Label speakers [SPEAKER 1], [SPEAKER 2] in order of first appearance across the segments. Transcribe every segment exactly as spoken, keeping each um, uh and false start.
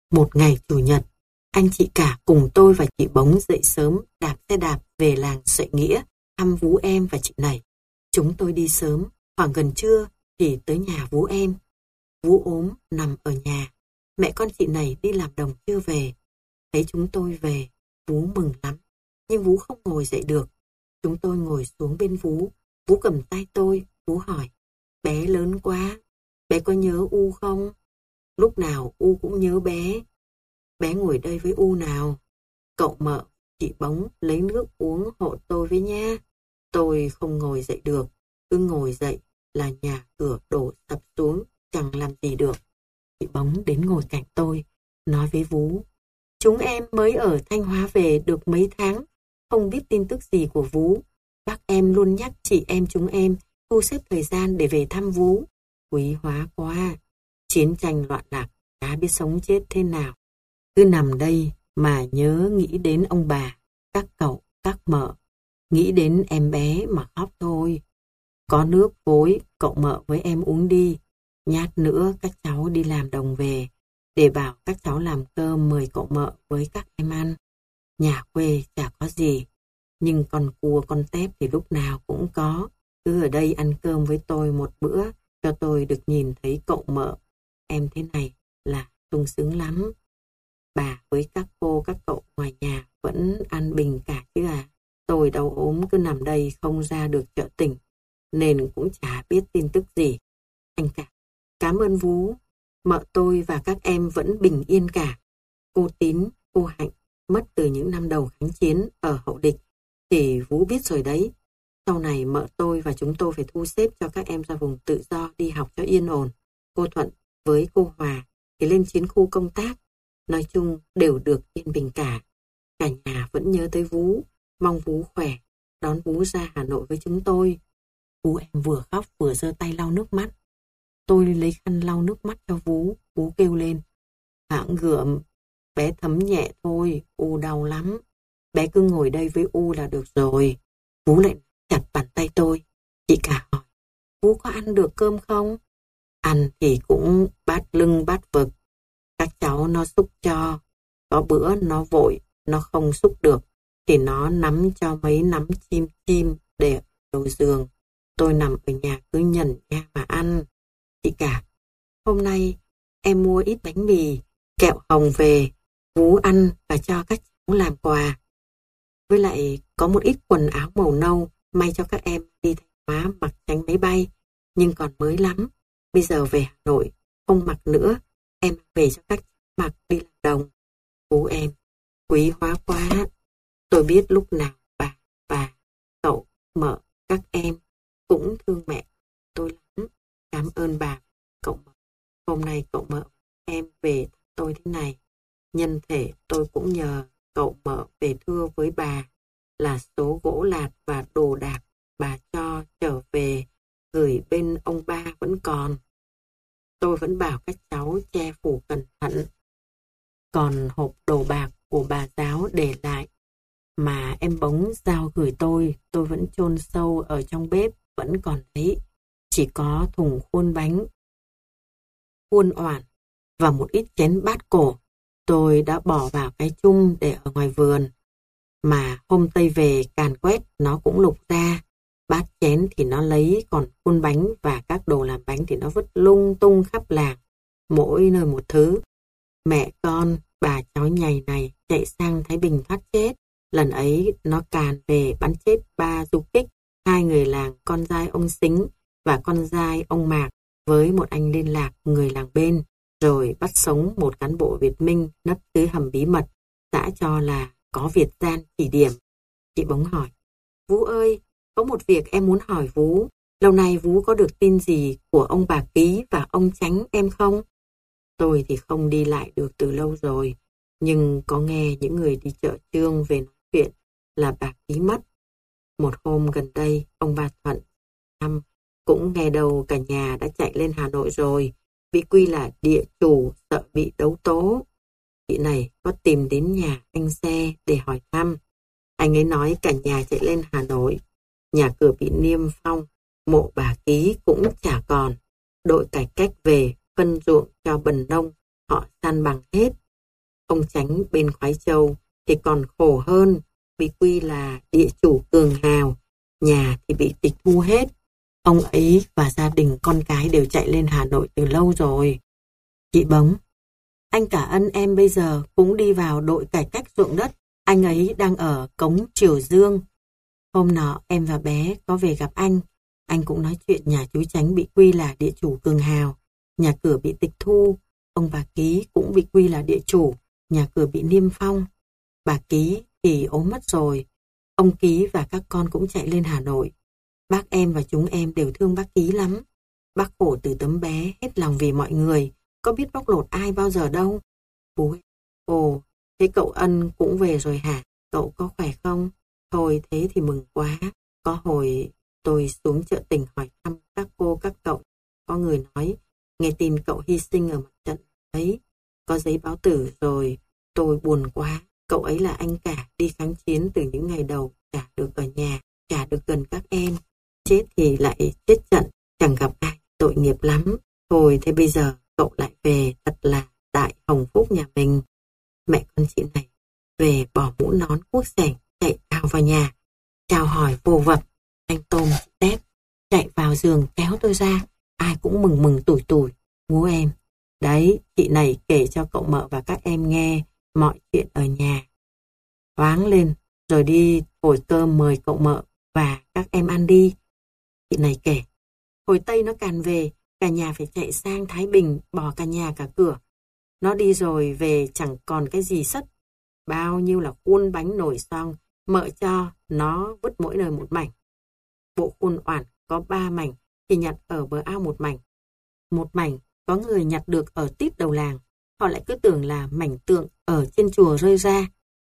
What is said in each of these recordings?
[SPEAKER 1] Một ngày Chủ nhật, anh chị cả cùng tôi và chị Bống dậy sớm đạp xe đạp về làng Sợi Nghĩa thăm Vú em và chị này. Chúng tôi đi sớm, khoảng gần trưa thì tới nhà Vú em. Vú ốm nằm ở nhà, mẹ con chị này đi làm đồng chưa về. Thấy chúng tôi về, Vú mừng lắm, nhưng Vú không ngồi dậy được. Chúng tôi ngồi xuống bên Vú, Vú cầm tay tôi, Vú hỏi, bé lớn quá, bé có nhớ U không? Lúc nào U cũng nhớ bé. Bé ngồi đây với U nào. Cậu Mợ, chị Bống lấy nước uống hộ tôi với nha. Tôi không ngồi dậy được, cứ ngồi dậy là nhà cửa đổ sập xuống, chẳng làm gì được. Chị Bống đến ngồi cạnh tôi, nói với Vú, chúng em mới ở Thanh Hóa về được mấy tháng, không biết tin tức gì của Vú. Bác em luôn nhắc chị em chúng em thu xếp thời gian để về thăm Vú. Quý hóa quá, chiến tranh loạn lạc, đã biết sống chết thế nào. Cứ nằm đây mà nhớ nghĩ đến ông bà, các cậu, các mợ, nghĩ đến em bé mà khóc thôi. Có nước vối, cậu Mợ với em uống đi. Nhát nữa các cháu đi làm đồng về, để bảo các cháu làm cơm mời cậu Mợ với các em ăn. Nhà quê chả có gì, nhưng con cua con tép thì lúc nào cũng có. Cứ ở đây ăn cơm với tôi một bữa, cho tôi được nhìn thấy cậu Mợ em thế này là sung sướng lắm. Bà với các cô các cậu ngoài nhà vẫn an bình cả chứ à. Tôi đau ốm cứ nằm đây không ra được chợ tỉnh, nên cũng chả biết tin tức gì. Anh cả, cảm ơn Vú. Mợ tôi và các em vẫn bình yên cả. Cô Tín, cô Hạnh mất từ những năm đầu kháng chiến ở hậu địch thì Vú biết rồi đấy. Sau này mợ tôi và chúng tôi phải thu xếp cho các em ra vùng tự do đi học cho yên ổn. Cô Thuận với cô Hòa thì lên chiến khu công tác. Nói chung đều được yên bình cả. Cả nhà vẫn nhớ tới Vú, mong Vú khỏe, đón Vú ra Hà Nội với chúng tôi. Vú em vừa khóc vừa giơ tay lau nước mắt. Tôi lấy khăn lau nước mắt cho Vú, Vú kêu lên. Hãng gượm, bé thấm nhẹ thôi, U đau lắm. Bé cứ ngồi đây với U là được rồi. Vú lại chặt bàn tay tôi. Chị cả hỏi, Vú có ăn được cơm không? Ăn thì cũng bát lưng bát vực. Các cháu nó xúc cho. Có bữa nó vội, nó không xúc được, thì nó nắm cho mấy nắm chim chim để ở đầu giường. Tôi nằm ở nhà cứ nhẩn nha mà ăn. Chị cả, hôm nay em mua ít bánh mì, kẹo hồng về, Vú ăn và cho các cháu làm quà. Với lại có một ít quần áo màu nâu may cho các em đi Thanh Hóa mặc tránh máy bay, nhưng còn mới lắm. Bây giờ về Hà Nội, không mặc nữa, em về cho các cháu mặc đi làm đồng. Vú em, quý hóa quá. Tôi biết lúc nào bà, bà, cậu, mợ, các em cũng thương mẹ tôi lắm. Cảm ơn bà, cậu mợ. Hôm nay cậu mợ em về tôi thế này. Nhân thể tôi cũng nhờ cậu mợ về thưa với bà là số gỗ lạt và đồ đạc bà cho trở về gửi bên ông ba vẫn còn. Tôi vẫn bảo các cháu che phủ cẩn thận. Còn hộp đồ bạc của bà giáo để lại mà em Bống giao gửi tôi, tôi vẫn chôn sâu ở trong bếp, vẫn còn thấy. Chỉ có thùng khuôn bánh, khuôn oản và một ít chén bát cổ. Tôi đã bỏ vào cái chung để ở ngoài vườn. Mà hôm Tây về càn quét nó cũng lục ra. Bát chén thì nó lấy, còn khuôn bánh và các đồ làm bánh thì nó vứt lung tung khắp làng, mỗi nơi một thứ. Mẹ con, bà cháu nhầy này chạy sang Thái Bình thoát chết. Lần ấy nó càn về bắn chết ba du kích, hai người làng con giai ông Sính và con giai ông Mạc với một anh liên lạc người làng bên, rồi bắt sống một cán bộ Việt Minh nấp dưới hầm bí mật, xã cho là có Việt gian chỉ điểm. Chị Bống hỏi, Vú ơi, có một việc em muốn hỏi Vú. Lâu nay Vú có được tin gì của ông bà Ký và ông Chánh em không? Tôi thì không đi lại được từ lâu rồi, nhưng có nghe những người đi chợ Trương về nói chuyện là bà Ký mất. Một hôm gần đây, ông bà Thuận năm cũng nghe đầu cả nhà đã chạy lên Hà Nội rồi, bị quy là địa chủ, sợ bị đấu tố. Chị này có tìm đến nhà anh Xe để hỏi thăm. Anh ấy nói cả nhà chạy lên Hà Nội, nhà cửa bị niêm phong, mộ bà Ký cũng chả còn. Đội cải cách về phân ruộng cho bần nông, họ san bằng hết. Ông Chánh bên Khoái Châu thì còn khổ hơn, bị quy là địa chủ cường hào, nhà thì bị tịch thu hết. Ông ấy và gia đình con cái đều chạy lên Hà Nội từ lâu rồi. Chị Bống: Anh Cả Ân em bây giờ cũng đi vào đội cải cách ruộng đất. Anh ấy đang ở cống Triều Dương. Hôm nọ em và bé có về gặp anh. Anh cũng nói chuyện nhà chú Chánh bị quy là địa chủ cường hào, nhà cửa bị tịch thu. Ông bà Ký cũng bị quy là địa chủ, nhà cửa bị niêm phong. Bà Ký thì ốm mất rồi. Ông Ký và các con cũng chạy lên Hà Nội. Bác em và chúng em đều thương bác Ký lắm. Bác khổ từ tấm bé, hết lòng vì mọi người, có biết bóc lột ai bao giờ đâu. Bố: Ồ, thế cậu Ân cũng về rồi hả? Cậu có khỏe không? Thôi thế thì mừng quá. Có hồi tôi xuống chợ Tình hỏi thăm các cô các cậu. Có người nói, nghe tin cậu hy sinh ở mặt trận ấy. Có giấy báo tử rồi. Tôi buồn quá. Cậu ấy là anh cả đi kháng chiến từ những ngày đầu, chả được ở nhà, chả được gần các em. Chết thì lại chết trận, chẳng gặp ai, tội nghiệp lắm. Thôi thế bây giờ cậu lại về, thật là đại hồng phúc nhà mình. Mẹ con chị này về bỏ mũ nón cuốc sẻng, chạy vào vào nhà, chào hỏi vô vập. Anh Tôm, chị Tép chạy vào giường kéo tôi ra, ai cũng mừng mừng tủi tủi. Ngú em, đấy, chị này kể cho cậu Mợ và các em nghe mọi chuyện ở nhà. Hoáng lên, rồi đi thổi cơm mời cậu Mợ và các em ăn đi. Chị này kể, hồi Tây nó càn về, cả nhà phải chạy sang Thái Bình, bỏ cả nhà cả cửa. Nó đi rồi về chẳng còn cái gì sất. Bao nhiêu là khuôn bánh nồi xong, Mợ cho nó vứt mỗi nơi một mảnh. Bộ khuôn oản có ba mảnh thì nhặt ở bờ ao một mảnh. Một mảnh có người nhặt được ở tít đầu làng, họ lại cứ tưởng là mảnh tượng ở trên chùa rơi ra.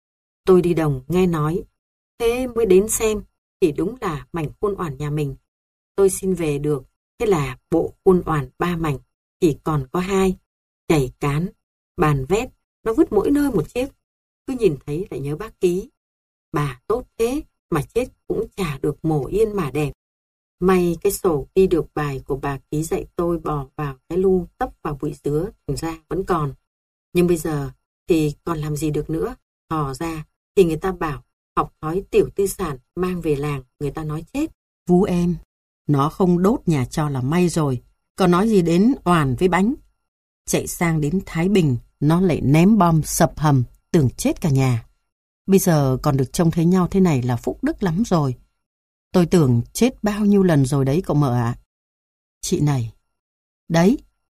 [SPEAKER 1] Tôi đi đồng nghe nói, thế mới đến xem, thì đúng là mảnh khuôn oản nhà mình. Tôi xin về được, thế là bộ khuôn oản ba mảnh, chỉ còn có hai. Chảy cán, bàn vét, nó vứt mỗi nơi một chiếc. Cứ nhìn thấy lại nhớ bác Ký. Bà tốt thế mà chết cũng chả được mổ yên mà đẹp. May cái sổ ghi được bài của bà Ký dạy tôi bỏ vào cái lu tấp vào bụi dứa, thành ra vẫn còn. Nhưng bây giờ thì còn làm gì được nữa. Hò ra thì người ta bảo học thói tiểu tư sản mang về làng, người ta nói chết. Vú em, nó không đốt nhà cho là may rồi, còn nói gì đến oản với bánh. Chạy sang đến Thái Bình, nó lại ném bom sập hầm, tưởng chết cả nhà. Bây giờ còn được trông thấy nhau thế này là phúc đức lắm rồi. Tôi tưởng chết bao nhiêu lần rồi đấy cậu Mợ ạ. Chị này, đấy,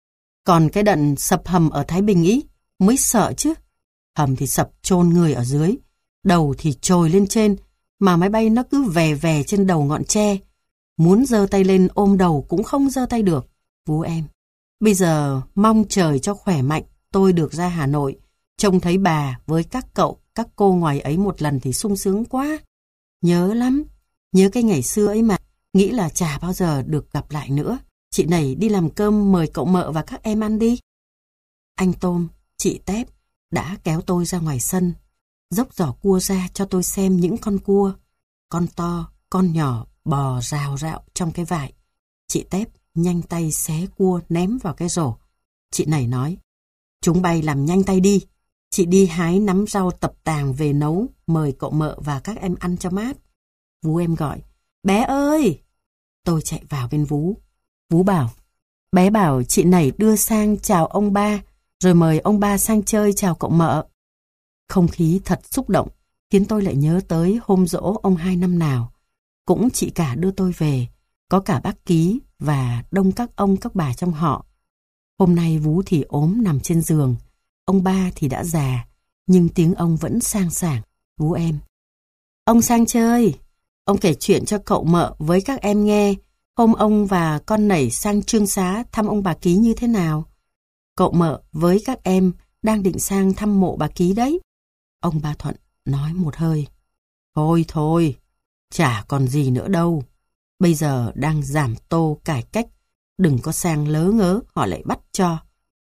[SPEAKER 1] còn cái đận sập hầm ở Thái Bình ý, mới sợ chứ. Hầm thì sập chôn người ở dưới, đầu thì trồi lên trên, mà máy bay nó cứ vè vè trên đầu ngọn tre. Muốn giơ tay lên ôm đầu cũng không giơ tay được. Vú em, bây giờ mong trời cho khỏe mạnh, tôi được ra Hà Nội, trông thấy bà với các cậu, các cô ngoài ấy một lần thì sung sướng quá. Nhớ lắm, nhớ cái ngày xưa ấy mà, nghĩ là chả bao giờ được gặp lại nữa. Chị này đi làm cơm mời cậu Mợ và các em ăn đi. Anh Tôm, chị Tép đã kéo tôi ra ngoài sân, dốc giỏ cua ra cho tôi xem những con cua. Con to, con nhỏ bò rào rạo trong cái vải. Chị Tép nhanh tay xé cua ném vào cái rổ. Chị này nói, chúng bay làm nhanh tay đi. Chị đi hái nắm rau tập tàng về nấu, mời cậu Mợ và các em ăn cho mát. Vú em gọi, bé ơi! Tôi chạy vào bên Vú. Vú bảo, bé bảo chị này đưa sang chào ông ba, rồi mời ông ba sang chơi chào cậu Mợ. Không khí thật xúc động, khiến tôi lại nhớ tới hôm giỗ ông hai năm nào. Cũng chị cả đưa tôi về, có cả bác Ký và đông các ông các bà trong họ. Hôm nay Vú thì ốm nằm trên giường, ông ba thì đã già, nhưng tiếng ông vẫn sang sảng. Vú em, ông sang chơi, ông kể chuyện cho cậu Mợ với các em nghe, hôm ông và con nảy sang Trương Xá thăm ông bà Ký như thế nào. Cậu Mợ với các em đang định sang thăm mộ bà Ký đấy. Ông ba Thuận nói một hơi, thôi thôi, chả còn gì nữa đâu. Bây giờ đang giảm tô cải cách, đừng có sang lớ ngớ họ lại bắt cho.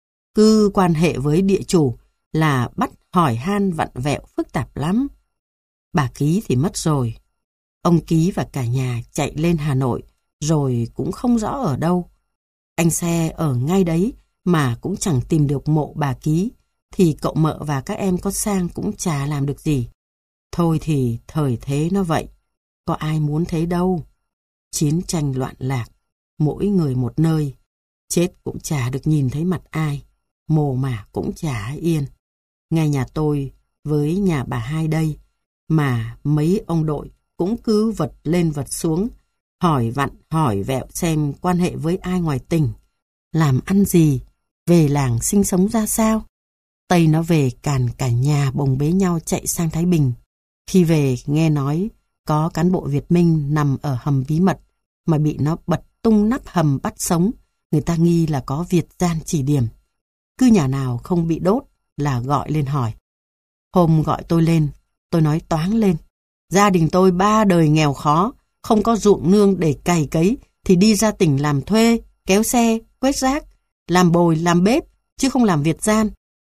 [SPEAKER 1] Cứ quan hệ với địa chủ là bắt hỏi han vặn vẹo phức tạp lắm. Bà Ký thì mất rồi. Ông Ký và cả nhà chạy lên Hà Nội, rồi cũng không rõ ở đâu. Anh xe ở ngay đấy mà cũng chẳng tìm được mộ bà Ký, thì cậu Mợ và các em có sang cũng chả làm được gì. Thôi thì thời thế nó vậy, có ai muốn thế đâu. Chiến tranh loạn lạc, mỗi người một nơi, chết cũng chả được nhìn thấy mặt ai, mồ mả cũng chả yên. Ngay nhà tôi với nhà bà hai đây, mà mấy ông đội cũng cứ vật lên vật xuống, hỏi vặn hỏi vẹo xem quan hệ với ai ngoài tỉnh, làm ăn gì, về làng sinh sống ra sao. Tây nó về càn cả nhà bồng bế nhau chạy sang Thái Bình. Khi về nghe nói có cán bộ Việt Minh nằm ở hầm bí mật mà bị nó bật tung nắp hầm bắt sống, người ta nghi là có Việt gian chỉ điểm. Cứ nhà nào không bị đốt là gọi lên hỏi. Hôm gọi tôi lên, tôi nói toáng lên. Gia đình tôi ba đời nghèo khó, không có ruộng nương để cày cấy thì đi ra tỉnh làm thuê, kéo xe, quét rác, làm bồi, làm bếp, chứ không làm Việt gian.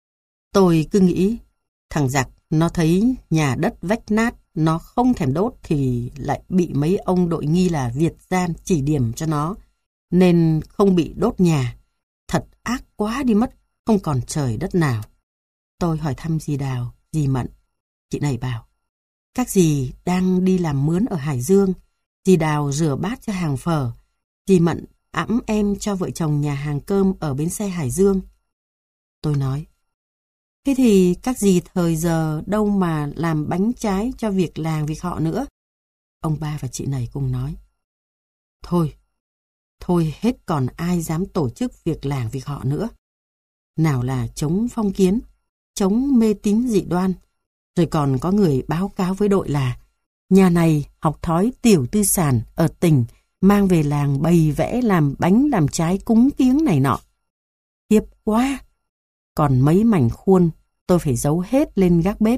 [SPEAKER 1] Tôi cứ nghĩ, thằng giặc nó thấy nhà đất vách nát, nó không thèm đốt thì lại bị mấy ông đội nghi là Việt gian chỉ điểm cho nó, nên không bị đốt nhà. Thật ác quá đi mất, không còn trời đất nào. Tôi hỏi thăm dì Đào, dì Mận. Chị này bảo, các dì đang đi làm mướn ở Hải Dương. Dì Đào rửa bát cho hàng phở, dì Mận ẵm em cho vợ chồng nhà hàng cơm ở bến xe Hải Dương. Tôi nói, thế thì các dì thời giờ đâu mà làm bánh trái cho việc làng việc họ nữa. Ông ba và chị này cùng nói, Thôi, thôi hết còn ai dám tổ chức việc làng việc họ nữa. Nào là chống phong kiến, chống mê tín dị đoan. Rồi còn có người báo cáo với đội là nhà này học thói tiểu tư sản ở tỉnh mang về làng bày vẽ làm bánh làm trái cúng kiếng này nọ. Hiếp quá! Còn mấy mảnh khuôn tôi phải giấu hết lên gác bếp.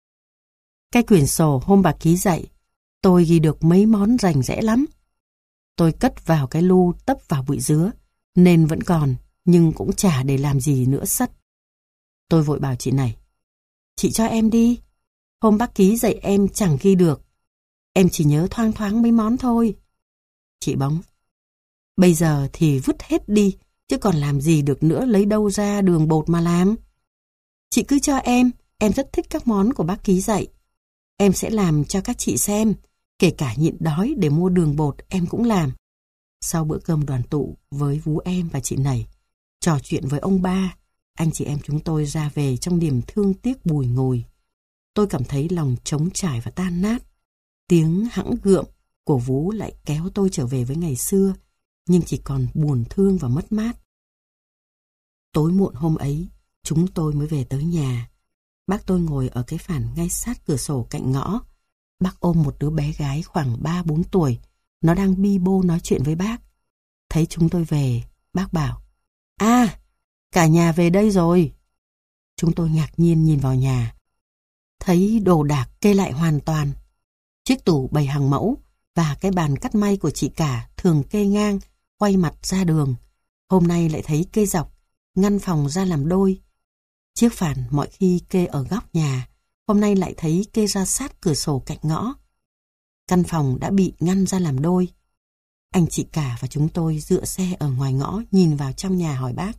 [SPEAKER 1] Cái quyển sổ hôm bà ký dạy, tôi ghi được mấy món rành rẽ lắm. Tôi cất vào cái lu tấp vào bụi dứa, nên vẫn còn, nhưng cũng chả để làm gì nữa sất. Tôi vội bảo chị này, chị cho em đi. Hôm bác ký dạy em chẳng ghi được. Em chỉ nhớ thoang thoáng mấy món thôi. Chị bóng, bây giờ thì vứt hết đi, chứ còn làm gì được nữa, lấy đâu ra đường bột mà làm. Chị cứ cho em, em rất thích các món của bác ký dạy. Em sẽ làm cho các chị xem, kể cả nhịn đói để mua đường bột em cũng làm. Sau bữa cơm đoàn tụ với vú em và chị này, trò chuyện với ông ba, anh chị em chúng tôi ra về trong niềm thương tiếc bùi ngùi. Tôi cảm thấy lòng trống trải và tan nát. Tiếng hẵng gượm của vú lại kéo tôi trở về với ngày xưa, nhưng chỉ còn buồn thương và mất mát. Tối muộn hôm ấy, chúng tôi mới về tới nhà. Bác tôi ngồi ở cái phản ngay sát cửa sổ cạnh ngõ. Bác ôm một đứa bé gái khoảng ba bốn tuổi. Nó đang bi bô nói chuyện với bác. Thấy chúng tôi về, bác bảo, À, cả nhà về đây rồi. Chúng tôi ngạc nhiên nhìn vào nhà. Thấy đồ đạc kê lại hoàn toàn. Chiếc tủ bày hàng mẫu và cái bàn cắt may của chị cả thường kê ngang, quay mặt ra đường. Hôm nay lại thấy kê dọc, ngăn phòng ra làm đôi. Chiếc phản mọi khi kê ở góc nhà, hôm nay lại thấy kê ra sát cửa sổ cạnh ngõ. Căn phòng đã bị ngăn ra làm đôi. Anh chị cả và chúng tôi dựa xe ở ngoài ngõ nhìn vào trong nhà hỏi bác,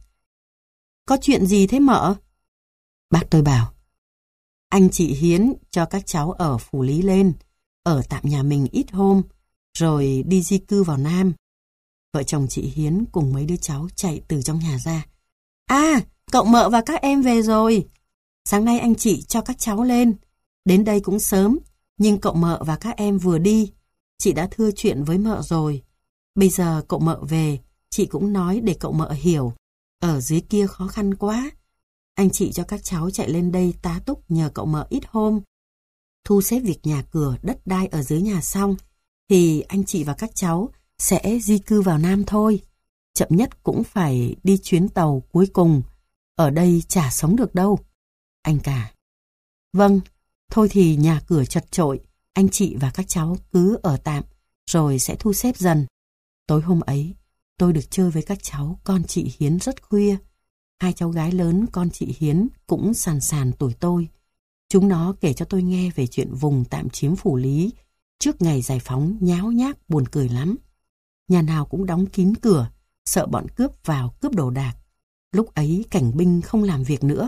[SPEAKER 1] Có chuyện gì thế mợ? Bác tôi bảo, Anh chị Hiến cho các cháu ở Phủ Lý lên, ở tạm nhà mình ít hôm, rồi đi di cư vào Nam. Vợ chồng chị Hiến cùng mấy đứa cháu chạy từ trong nhà ra. À, cậu Mợ và các em về rồi. Sáng nay anh chị cho các cháu lên. Đến đây cũng sớm, nhưng cậu Mợ và các em vừa đi. Chị đã thưa chuyện với Mợ rồi. Bây giờ cậu Mợ về, chị cũng nói để cậu Mợ hiểu. Ở dưới kia khó khăn quá. Anh chị cho các cháu chạy lên đây tá túc nhờ cậu Mợ ít hôm. Thu xếp việc nhà cửa, đất đai ở dưới nhà xong, thì anh chị và các cháu sẽ di cư vào Nam thôi. Chậm nhất cũng phải đi chuyến tàu cuối cùng. Ở đây chả sống được đâu. Anh cả. Vâng, thôi thì nhà cửa chật chội, anh chị và các cháu cứ ở tạm, rồi sẽ thu xếp dần. Tối hôm ấy, tôi được chơi với các cháu con chị Hiến rất khuya. Hai cháu gái lớn con chị Hiến cũng sàn sàn tuổi tôi. Chúng nó kể cho tôi nghe về chuyện vùng tạm chiếm Phủ Lý trước ngày giải phóng nháo nhác buồn cười lắm. Nhà nào cũng đóng kín cửa, sợ bọn cướp vào cướp đồ đạc. Lúc ấy cảnh binh không làm việc nữa.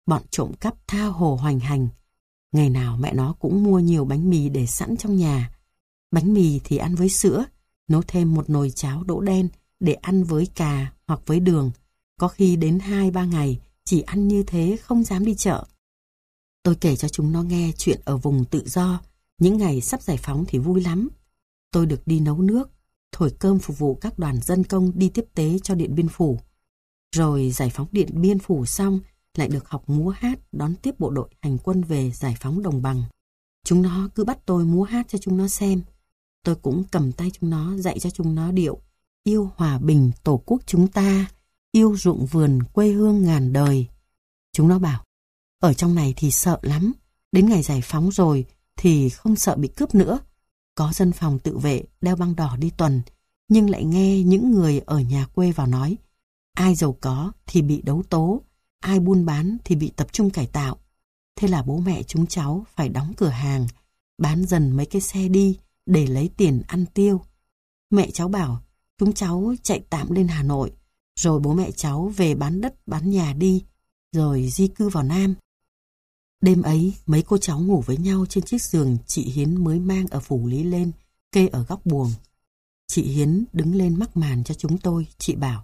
[SPEAKER 1] bọn trộm cắp tha hồ hoành hành. Ngày nào mẹ nó cũng mua nhiều bánh mì để sẵn trong nhà. Bánh mì thì ăn với sữa, nấu thêm một nồi cháo đỗ đen để ăn với cà hoặc với đường. Có khi đến hai ba ngày chỉ ăn như thế, không dám đi chợ. Tôi kể cho chúng nó nghe chuyện ở vùng tự do, những ngày sắp giải phóng thì vui lắm. Tôi được đi nấu nước, thổi cơm phục vụ các đoàn dân công đi tiếp tế cho Điện Biên Phủ. Rồi giải phóng Điện Biên Phủ xong, lại được học múa hát đón tiếp bộ đội hành quân về giải phóng đồng bằng. Chúng nó cứ bắt tôi múa hát cho chúng nó xem. Tôi cũng cầm tay chúng nó dạy cho chúng nó điệu yêu hòa bình tổ quốc chúng ta, yêu ruộng vườn quê hương ngàn đời. Chúng nó bảo, ở trong này thì sợ lắm, đến ngày giải phóng rồi thì không sợ bị cướp nữa. Có dân phòng tự vệ đeo băng đỏ đi tuần, nhưng lại nghe những người ở nhà quê vào nói, ai giàu có thì bị đấu tố, ai buôn bán thì bị tập trung cải tạo. Thế là bố mẹ chúng cháu phải đóng cửa hàng, bán dần mấy cái xe đi để lấy tiền ăn tiêu. Mẹ cháu bảo chúng cháu chạy tạm lên Hà Nội, rồi bố mẹ cháu về bán đất bán nhà đi, rồi di cư vào Nam. Đêm ấy, mấy cô cháu ngủ với nhau trên chiếc giường chị Hiến mới mang ở phủ Lý lên, kê ở góc buồng. Chị Hiến đứng lên mắc màn cho chúng tôi, chị bảo,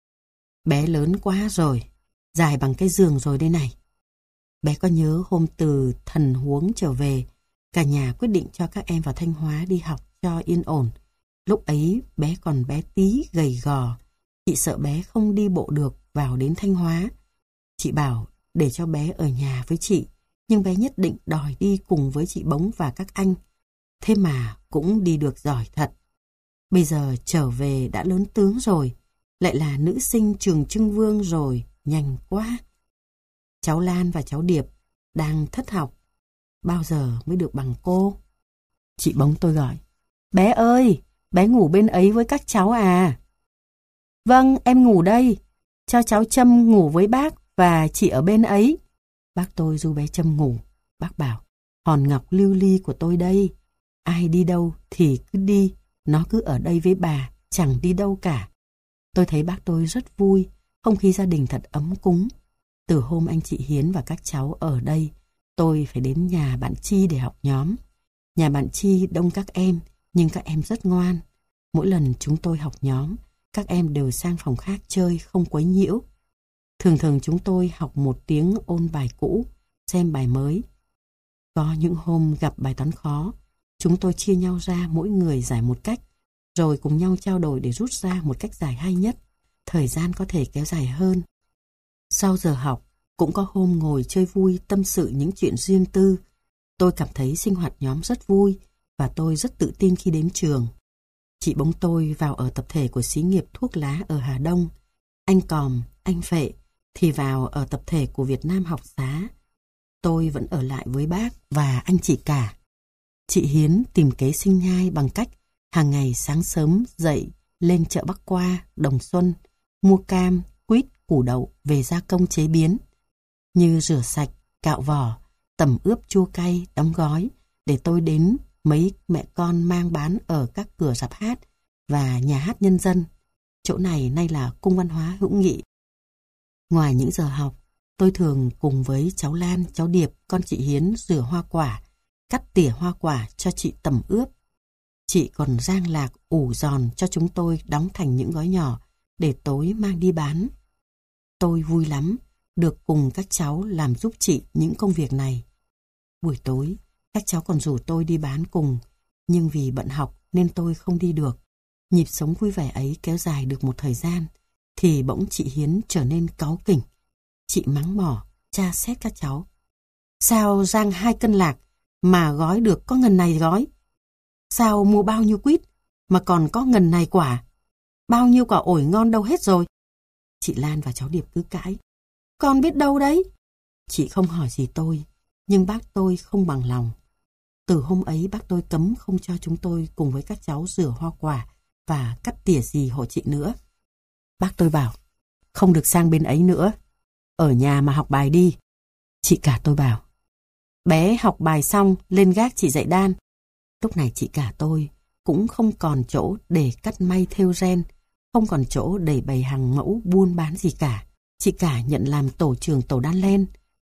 [SPEAKER 1] bé lớn quá rồi, dài bằng cái giường rồi đây này. Bé có nhớ hôm từ Thần Huống trở về, cả nhà quyết định cho các em vào Thanh Hóa đi học cho yên ổn. Lúc ấy bé còn bé tí gầy gò, chị sợ bé không đi bộ được vào đến Thanh Hóa. Chị bảo để cho bé ở nhà với chị, nhưng bé nhất định đòi đi cùng với chị Bống và các anh. Thế mà cũng đi được giỏi thật. Bây giờ trở về đã lớn tướng rồi, lại là nữ sinh trường Trưng Vương rồi, nhanh quá. Cháu Lan và cháu Điệp đang thất học, bao giờ mới được bằng cô? Chị Bống tôi gọi, bé ơi, bé ngủ bên ấy với các cháu à? Vâng, em ngủ đây, cho cháu Trâm ngủ với bác và chị ở bên ấy. Bác tôi ru bé Trâm ngủ. Bác bảo, hòn ngọc lưu ly của tôi đây, ai đi đâu thì cứ đi, nó cứ ở đây với bà, chẳng đi đâu cả. Tôi thấy bác tôi rất vui, không khí gia đình thật ấm cúng. Từ hôm anh chị Hiến và các cháu ở đây, tôi phải đến nhà bạn Chi để học nhóm. Nhà bạn Chi đông các em, nhưng các em rất ngoan. Mỗi lần chúng tôi học nhóm, các em đều sang phòng khác chơi, không quấy nhiễu. Thường thường chúng tôi học một tiếng ôn bài cũ, xem bài mới. Có những hôm gặp bài toán khó, chúng tôi chia nhau ra mỗi người giải một cách, rồi cùng nhau trao đổi để rút ra một cách giải hay nhất. Thời gian có thể kéo dài hơn. Sau giờ học, cũng có hôm ngồi chơi vui tâm sự những chuyện riêng tư. Tôi cảm thấy sinh hoạt nhóm rất vui và tôi rất tự tin khi đến trường. Chị Bống tôi vào ở tập thể của xí nghiệp thuốc lá ở Hà Đông. Anh Còm, anh Phệ thì vào ở tập thể của Việt Nam Học Xá. Tôi vẫn ở lại với bác và anh chị cả. Chị Hiến tìm kế sinh nhai bằng cách hàng ngày sáng sớm dậy lên chợ Bắc Qua, Đồng Xuân, mua cam, quýt, củ đậu về gia công chế biến, như rửa sạch, cạo vỏ, tẩm ướp chua cay, đóng gói, để tôi đến mấy mẹ con mang bán ở các cửa rạp hát và nhà hát nhân dân. Chỗ này nay là Cung Văn hóa Hữu Nghị. Ngoài những giờ học, tôi thường cùng với cháu Lan, cháu Điệp, con chị Hiến rửa hoa quả, cắt tỉa hoa quả cho chị tẩm ướp. Chị còn rang lạc ủ giòn cho chúng tôi đóng thành những gói nhỏ để tối mang đi bán. Tôi vui lắm được cùng các cháu làm giúp chị những công việc này. Buổi tối, các cháu còn rủ tôi đi bán cùng, nhưng vì bận học nên tôi không đi được. Nhịp sống vui vẻ ấy kéo dài được một thời gian, thì bỗng chị Hiến trở nên cáu kỉnh. Chị mắng mỏ, tra xét các cháu. Sao rang hai cân lạc mà gói được có ngần này gói? Sao mua bao nhiêu quýt mà còn có ngần này quả? Bao nhiêu quả ổi ngon đâu hết rồi? Chị Lan và cháu Điệp cứ cãi. Con biết đâu đấy? Chị không hỏi gì tôi, nhưng bác tôi không bằng lòng. Từ hôm ấy bác tôi cấm không cho chúng tôi cùng với các cháu rửa hoa quả và cắt tỉa gì hộ chị nữa. Bác tôi bảo, không được sang bên ấy nữa, ở nhà mà học bài đi. Chị cả tôi bảo, bé học bài xong lên gác chị dạy đan. Lúc này chị cả tôi cũng không còn chỗ để cắt may thêu ren, không còn chỗ để bày hàng mẫu buôn bán gì cả. Chị cả nhận làm tổ trưởng tổ đan len.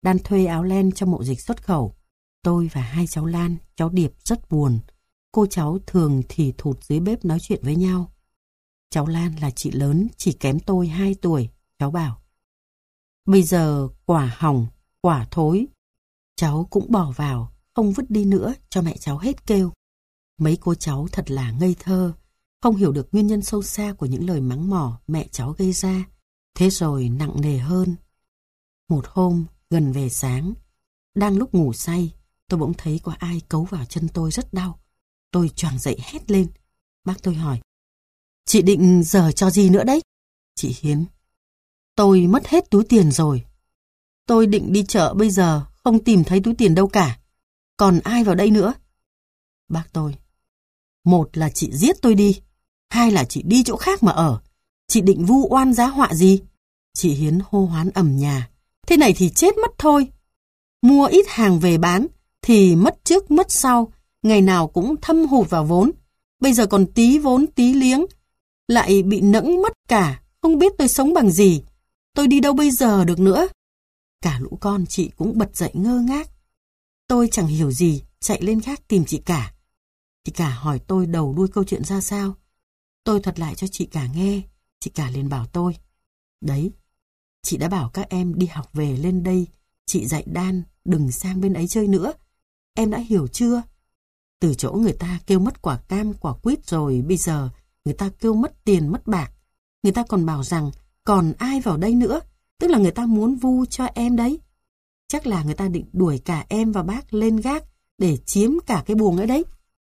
[SPEAKER 2] đan thuê áo len cho mậu dịch xuất khẩu. Tôi và hai cháu Lan, cháu Điệp rất buồn. Cô cháu thường thì thụt dưới bếp nói chuyện với nhau. Cháu Lan là chị lớn, chỉ kém tôi hai tuổi. Cháu bảo, bây giờ quả hỏng, quả thối, cháu cũng bỏ vào, không vứt đi nữa cho mẹ cháu hết kêu. Mấy cô cháu thật là ngây thơ, không hiểu được nguyên nhân sâu xa của những lời mắng mỏ mẹ cháu gây ra. Thế rồi nặng nề hơn. Một hôm, gần về sáng, đang lúc ngủ say, tôi bỗng thấy có ai cấu vào chân tôi rất đau. Tôi choàng dậy hét lên. Bác tôi hỏi, chị định giờ cho gì nữa đấy? Chị Hiến, tôi mất hết túi tiền rồi. Tôi định đi chợ bây giờ, không tìm thấy túi tiền đâu cả. Còn ai vào đây nữa? Bác tôi, một là chị giết tôi đi, hai là chị đi chỗ khác mà ở. Chị định vu oan giá họa gì? Chị Hiến hô hoán ầm nhà. Thế này thì chết mất thôi. Mua ít hàng về bán thì mất trước mất sau, ngày nào cũng thâm hụt vào vốn. Bây giờ còn tí vốn tí liếng, lại bị nẫng mất cả, không biết tôi sống bằng gì. Tôi đi đâu bây giờ được nữa? Cả lũ con chị cũng bật dậy ngơ ngác. Tôi chẳng hiểu gì, chạy lên gác tìm chị cả. Chị cả hỏi tôi đầu đuôi câu chuyện ra sao. Tôi thuật lại cho chị cả nghe. Chị cả liền bảo tôi, đấy, chị đã bảo các em đi học về lên đây, chị dạy đan, đừng sang bên ấy chơi nữa. Em đã hiểu chưa? Từ chỗ người ta kêu mất quả cam, quả quýt rồi, bây giờ người ta kêu mất tiền, mất bạc. Người ta còn bảo rằng còn ai vào đây nữa, tức là người ta muốn vu cho em đấy. Chắc là người ta định đuổi cả em và bác lên gác để chiếm cả cái buồng ấy đấy.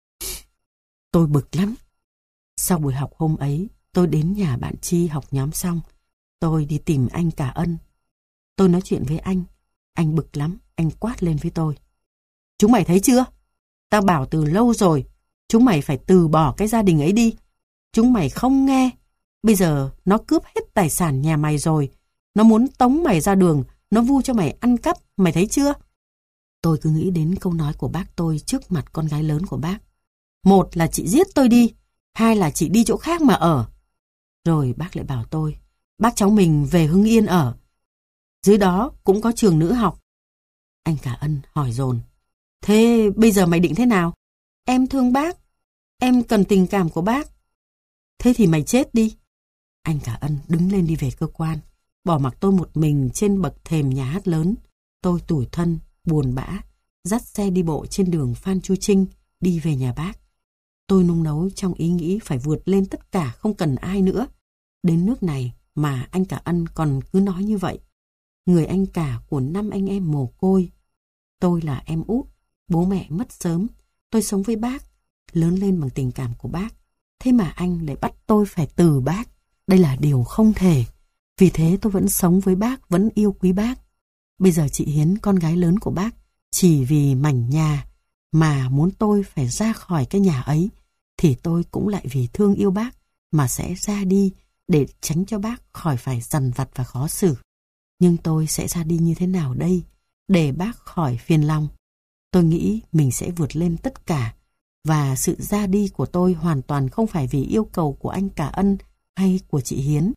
[SPEAKER 2] Tôi bực lắm. Sau buổi học hôm ấy, tôi đến nhà bạn Chi học nhóm xong. Tôi đi tìm anh Cả Ân. Tôi nói chuyện với anh. Anh bực lắm, anh quát lên với tôi. Chúng mày thấy chưa? Tao bảo từ lâu rồi, chúng mày phải từ bỏ cái gia đình ấy đi. Chúng mày không nghe. Bây giờ nó cướp hết tài sản nhà mày rồi. Nó muốn tống mày ra đường, nó vu cho mày ăn cắp, mày thấy chưa? Tôi cứ nghĩ đến câu nói của bác tôi trước mặt con gái lớn của bác. Một là chị giết tôi đi, hai là chị đi chỗ khác mà ở. Rồi bác lại bảo tôi, bác cháu mình về Hưng Yên ở. Dưới đó cũng có trường nữ học. Anh Cả Ân hỏi dồn, thế bây giờ mày định thế nào? Em thương bác, em cần tình cảm của bác. Thế thì mày chết đi. Anh Cả Ân đứng lên đi về cơ quan, bỏ mặc tôi một mình trên bậc thềm nhà hát lớn. Tôi tủi thân, buồn bã, dắt xe đi bộ trên đường Phan Chu Trinh, đi về nhà bác. Tôi nung nấu trong ý nghĩ phải vượt lên tất cả, không cần ai nữa. Đến nước này mà anh Cả Ân còn cứ nói như vậy. Người anh cả của năm anh em mồ côi. Tôi là em út, bố mẹ mất sớm. Tôi sống với bác, lớn lên bằng tình cảm của bác. Thế mà anh lại bắt tôi phải từ bác. Đây là điều không thể. Vì thế tôi vẫn sống với bác, vẫn yêu quý bác. Bây giờ chị Hiến, con gái lớn của bác, chỉ vì mảnh nhà mà muốn tôi phải ra khỏi cái nhà ấy, thì tôi cũng lại vì thương yêu bác mà sẽ ra đi để tránh cho bác khỏi phải dằn vặt và khó xử. Nhưng tôi sẽ ra đi như thế nào đây để bác khỏi phiền lòng? Tôi nghĩ mình sẽ vượt lên tất cả, và sự ra đi của tôi hoàn toàn không phải vì yêu cầu của anh Cả Ân hay của chị Hiến.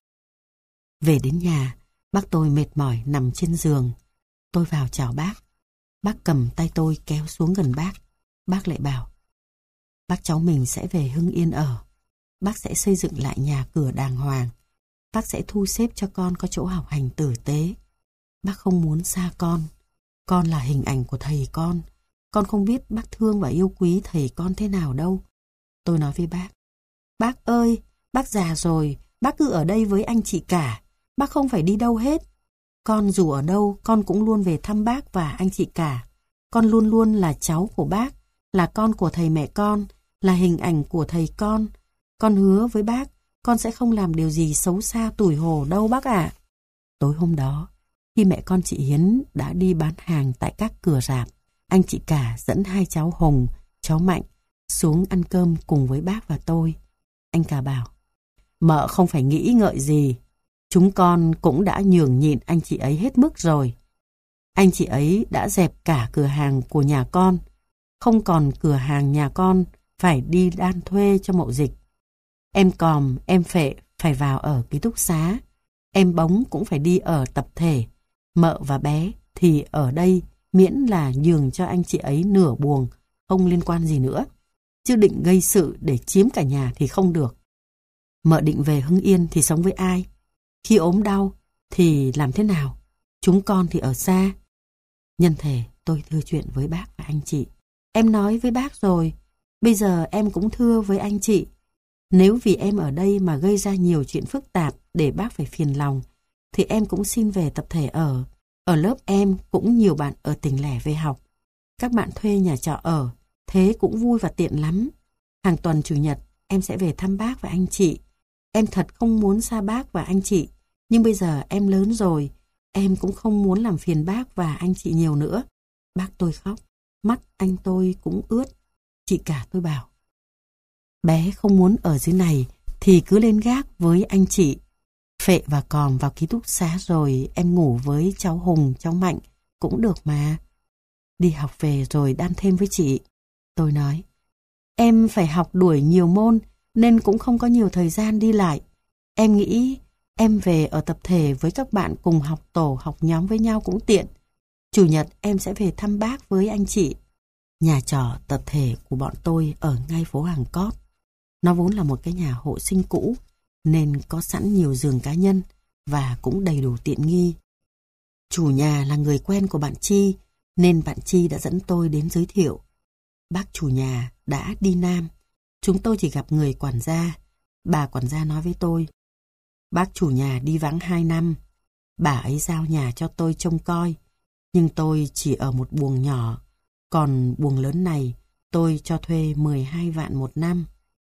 [SPEAKER 2] Về đến nhà, bác tôi mệt mỏi nằm trên giường. Tôi vào chào bác. Bác cầm tay tôi kéo xuống gần bác. Bác lại bảo, bác cháu mình sẽ về Hưng Yên ở. Bác sẽ xây dựng lại nhà cửa đàng hoàng. Bác sẽ thu xếp cho con có chỗ học hành tử tế. Bác không muốn xa con. Con là hình ảnh của thầy con. Con không biết bác thương và yêu quý thầy con thế nào đâu. Tôi nói với bác, bác ơi, bác già rồi, bác cứ ở đây với anh chị cả. Bác không phải đi đâu hết. Con dù ở đâu, con cũng luôn về thăm bác và anh chị cả. Con luôn luôn là cháu của bác, là con của thầy mẹ con, là hình ảnh của thầy con. Con hứa với bác, con sẽ không làm điều gì xấu xa tủi hổ đâu bác ạ. Tối hôm đó, khi mẹ con chị Hiến đã đi bán hàng tại các cửa rạp, anh chị cả dẫn hai cháu Hồng, cháu Mạnh xuống ăn cơm cùng với bác và tôi. Anh cả bảo, mợ không phải nghĩ ngợi gì. Chúng con cũng đã nhường nhịn anh chị ấy hết mức rồi. Anh chị ấy đã dẹp cả cửa hàng của nhà con. Không còn cửa hàng nhà con phải đi đan thuê cho mậu dịch. Em Còm, em Phệ phải vào ở ký túc xá. Em Bống cũng phải đi ở tập thể. Mợ và bé thì ở đây miễn là nhường cho anh chị ấy nửa buồng, không liên quan gì nữa. Chứ định gây sự để chiếm cả nhà thì không được. Mợ định về Hưng Yên thì sống với ai? Khi ốm đau thì làm thế nào? Chúng con thì ở xa. Nhân thể tôi thưa chuyện với bác và anh chị. Em nói với bác rồi, bây giờ em cũng thưa với anh chị. Nếu vì em ở đây mà gây ra nhiều chuyện phức tạp để bác phải phiền lòng, thì em cũng xin về tập thể ở. Ở lớp em cũng nhiều bạn ở tỉnh lẻ về học. Các bạn thuê nhà trọ ở, thế cũng vui và tiện lắm. Hàng tuần chủ nhật em sẽ về thăm bác và anh chị. Em thật không muốn xa bác và anh chị, nhưng bây giờ em lớn rồi, em cũng không muốn làm phiền bác và anh chị nhiều nữa. Bác tôi khóc, mắt anh tôi cũng ướt. Chị cả tôi bảo, bé không muốn ở dưới này thì cứ lên gác với anh chị. Phệ và Còm vào ký túc xá rồi em ngủ với cháu Hùng, cháu Mạnh cũng được mà. Đi học về rồi đan thêm với chị. Tôi nói, em phải học đuổi nhiều môn nên cũng không có nhiều thời gian đi lại. Em nghĩ em về ở tập thể với các bạn cùng học tổ, học nhóm với nhau cũng tiện. Chủ nhật em sẽ về thăm bác với anh chị. Nhà trọ tập thể của bọn tôi ở ngay phố Hàng Cót. Nó vốn là một cái nhà hộ sinh cũ nên có sẵn nhiều giường cá nhân và cũng đầy đủ tiện nghi. Chủ nhà là người quen của bạn Chi nên bạn Chi đã dẫn tôi đến giới thiệu. Bác chủ nhà đã đi Nam. Chúng tôi chỉ gặp người quản gia. Bà quản gia nói với tôi, bác chủ nhà đi vắng hai năm. Bà ấy giao nhà cho tôi trông coi. Nhưng tôi chỉ ở một buồng nhỏ. Còn buồng lớn này tôi cho thuê mười hai vạn một năm.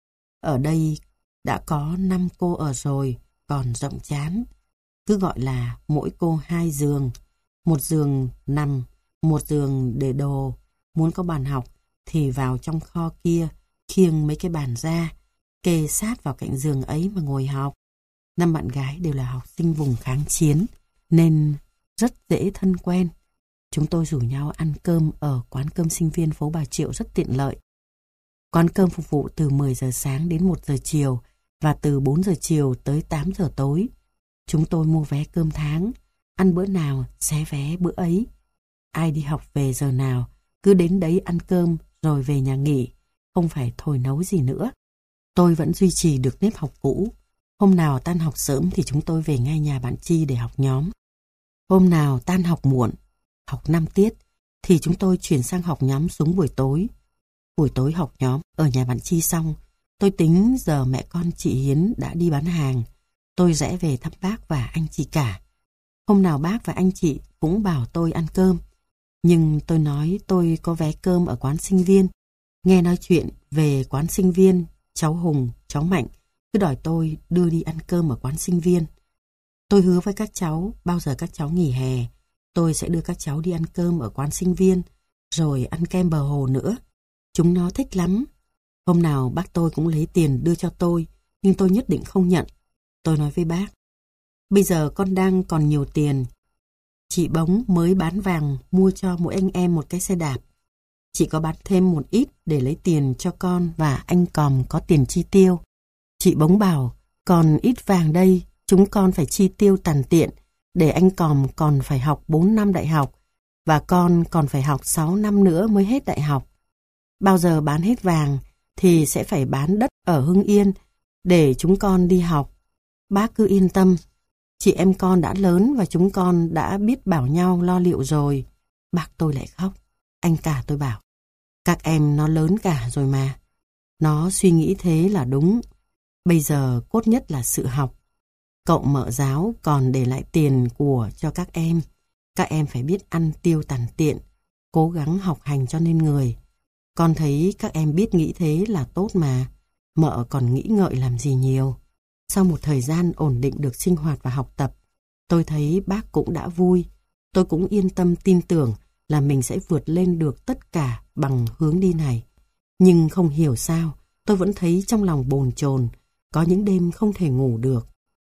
[SPEAKER 2] Ở đây đã có năm cô ở rồi, còn rộng chán. Cứ gọi là mỗi cô hai giường. Một giường nằm, một giường để đồ. Muốn có bàn học thì vào trong kho kia, khiêng mấy cái bàn ra, kê sát vào cạnh giường ấy mà ngồi học. Năm bạn gái đều là học sinh vùng kháng chiến, nên rất dễ thân quen. Chúng tôi rủ nhau ăn cơm ở quán cơm sinh viên phố Bà Triệu rất tiện lợi. Quán cơm phục vụ từ mười giờ sáng đến một giờ chiều và từ bốn giờ chiều tới tám giờ tối. Chúng tôi mua vé cơm tháng, ăn bữa nào xé vé bữa ấy. Ai đi học về giờ nào, cứ đến đấy ăn cơm rồi về nhà nghỉ, không phải thồi nấu gì nữa. Tôi vẫn duy trì được nếp học cũ. Hôm nào tan học sớm thì chúng tôi về ngay nhà bạn Chi để học nhóm. Hôm nào tan học muộn, học năm tiết, thì chúng tôi chuyển sang học nhóm xuống buổi tối. Buổi tối học nhóm ở nhà bạn Chi xong, tôi tính giờ mẹ con chị Hiến đã đi bán hàng. Tôi rẽ về thăm bác và anh chị cả. Hôm nào bác và anh chị cũng bảo tôi ăn cơm. Nhưng tôi nói tôi có vé cơm ở quán sinh viên. Nghe nói chuyện về quán sinh viên, cháu Hùng, cháu Mạnh cứ đòi tôi đưa đi ăn cơm ở quán sinh viên. Tôi hứa với các cháu, bao giờ các cháu nghỉ hè, tôi sẽ đưa các cháu đi ăn cơm ở quán sinh viên, rồi ăn kem bờ hồ nữa. Chúng nó thích lắm. Hôm nào bác tôi cũng lấy tiền đưa cho tôi, nhưng tôi nhất định không nhận. Tôi nói với bác, bây giờ con đang còn nhiều tiền. Chị Bống mới bán vàng mua cho mỗi anh em một cái xe đạp. Chị có bán thêm một ít để lấy tiền cho con và anh Còm có tiền chi tiêu. Chị Bống bảo, còn ít vàng đây, chúng con phải chi tiêu tàn tiện, để anh Còm còn phải học bốn năm đại học, và con còn phải học sáu năm nữa mới hết đại học. Bao giờ bán hết vàng thì sẽ phải bán đất ở Hưng Yên để chúng con đi học. Bác cứ yên tâm, chị em con đã lớn và chúng con đã biết bảo nhau lo liệu rồi. Bác tôi lại khóc. Anh cả tôi bảo, các em nó lớn cả rồi mà. Nó suy nghĩ thế là đúng. Bây giờ cốt nhất là sự học. Cậu mợ giáo còn để lại tiền của cho các em. Các em phải biết ăn tiêu tàn tiện, cố gắng học hành cho nên người. Con thấy các em biết nghĩ thế là tốt mà. Mợ còn nghĩ ngợi làm gì nhiều. Sau một thời gian ổn định được sinh hoạt và học tập, tôi thấy bác cũng đã vui. Tôi cũng yên tâm tin tưởng là mình sẽ vượt lên được tất cả bằng hướng đi này. Nhưng không hiểu sao, tôi vẫn thấy trong lòng bồn chồn, có những đêm không thể ngủ được.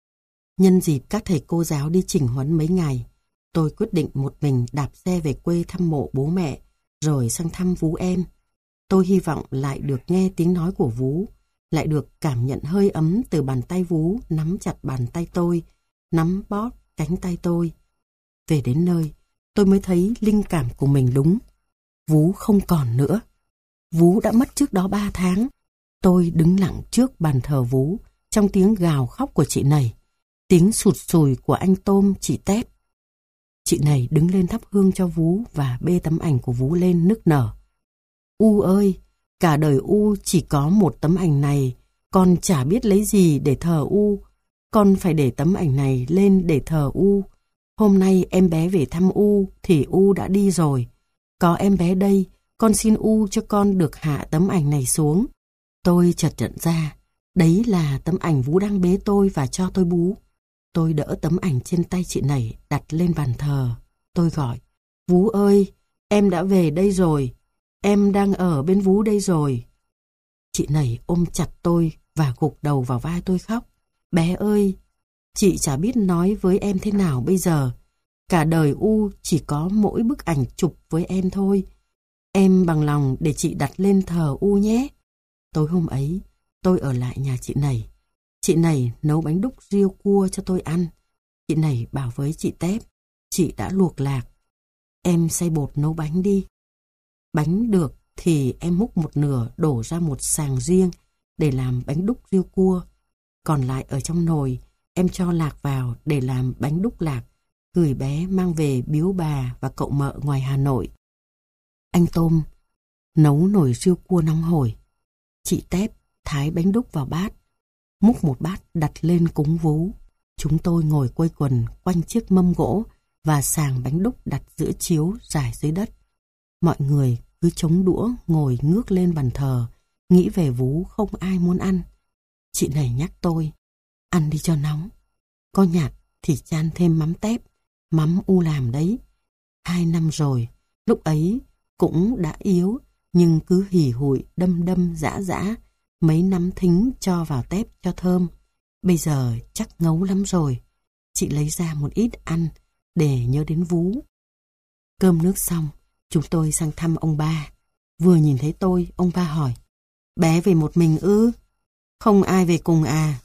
[SPEAKER 2] Nhân dịp các thầy cô giáo đi chỉnh huấn mấy ngày, tôi quyết định một mình đạp xe về quê thăm mộ bố mẹ, rồi sang thăm Vú em. Tôi hy vọng lại được nghe tiếng nói của Vú, lại được cảm nhận hơi ấm từ bàn tay Vú nắm chặt bàn tay tôi, nắm bóp cánh tay tôi. Về đến nơi, tôi mới thấy linh cảm của mình đúng. Vú không còn nữa. Vú đã mất trước đó ba tháng. Tôi đứng lặng trước bàn thờ Vú, trong tiếng gào khóc của chị này, tiếng sụt sùi của anh Tôm, chị Tép. Chị này đứng lên thắp hương cho Vú và bê tấm ảnh của Vú lên nức nở. U ơi, cả đời U chỉ có một tấm ảnh này, con chả biết lấy gì để thờ U. Con phải để tấm ảnh này lên để thờ U. Hôm nay em bé về thăm U thì U đã đi rồi. Có em bé đây, con xin U cho con được hạ tấm ảnh này xuống. Tôi chợt nhận ra, đấy là tấm ảnh Vú đang bế tôi và cho tôi bú. Tôi đỡ tấm ảnh trên tay chị này đặt lên bàn thờ. Tôi gọi, Vú ơi, em đã về đây rồi. Em đang ở bên Vú đây rồi. Chị này ôm chặt tôi và gục đầu vào vai tôi khóc. Bé ơi, chị chả biết nói với em thế nào bây giờ. Cả đời U chỉ có mỗi bức ảnh chụp với em thôi. Em bằng lòng để chị đặt lên thờ U nhé. Tối hôm ấy, tôi ở lại nhà chị này. Chị này nấu bánh đúc riêu cua cho tôi ăn. Chị này bảo với chị Tép, chị đã luộc lạc. Em xay bột nấu bánh đi. Bánh được thì em múc một nửa đổ ra một sàng riêng để làm bánh đúc riêu cua. Còn lại ở trong nồi, em cho lạc vào để làm bánh đúc lạc, gửi bé mang về biếu bà và cậu mợ ngoài Hà Nội. Anh Tôm nấu nồi riêu cua nóng hổi. Chị Tép thái bánh đúc vào bát, múc một bát đặt lên cúng Vú. Chúng tôi ngồi quây quần quanh chiếc mâm gỗ và sàng bánh đúc đặt giữa chiếu rải dưới đất. Mọi người cứ chống đũa ngồi ngước lên bàn thờ, nghĩ về Vú không ai muốn ăn. Chị này nhắc tôi, ăn đi cho nóng. Có nhạt thì chan thêm mắm tép, mắm U làm đấy. Hai năm rồi, lúc ấy cũng đã yếu, nhưng cứ hỉ hụi đâm đâm dã dã, mấy nắm thính cho vào tép cho thơm. Bây giờ chắc ngấu lắm rồi. Chị lấy ra một ít ăn để nhớ đến Vú. Cơm nước xong, chúng tôi sang thăm ông ba. Vừa nhìn thấy tôi, ông ba hỏi, bé về một mình ư? Không ai về cùng à?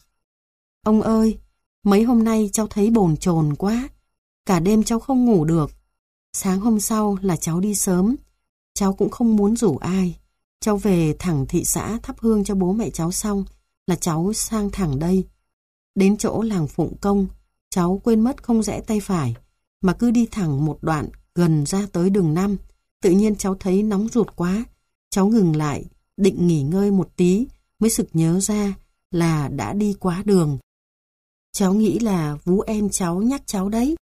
[SPEAKER 2] Ông ơi, mấy hôm nay cháu thấy bồn chồn quá. Cả đêm cháu không ngủ được. Sáng hôm sau là cháu đi sớm. Cháu cũng không muốn rủ ai. Cháu về thẳng thị xã thắp hương cho bố mẹ cháu xong là cháu sang thẳng đây. Đến chỗ làng Phụng Công, cháu quên mất không rẽ tay phải, mà cứ đi thẳng một đoạn gần ra tới đường năm. Tự nhiên cháu thấy nóng ruột quá. Cháu ngừng lại, định nghỉ ngơi một tí, mới sực nhớ ra là đã đi quá đường. Cháu nghĩ là Vú em cháu nhắc cháu đấy.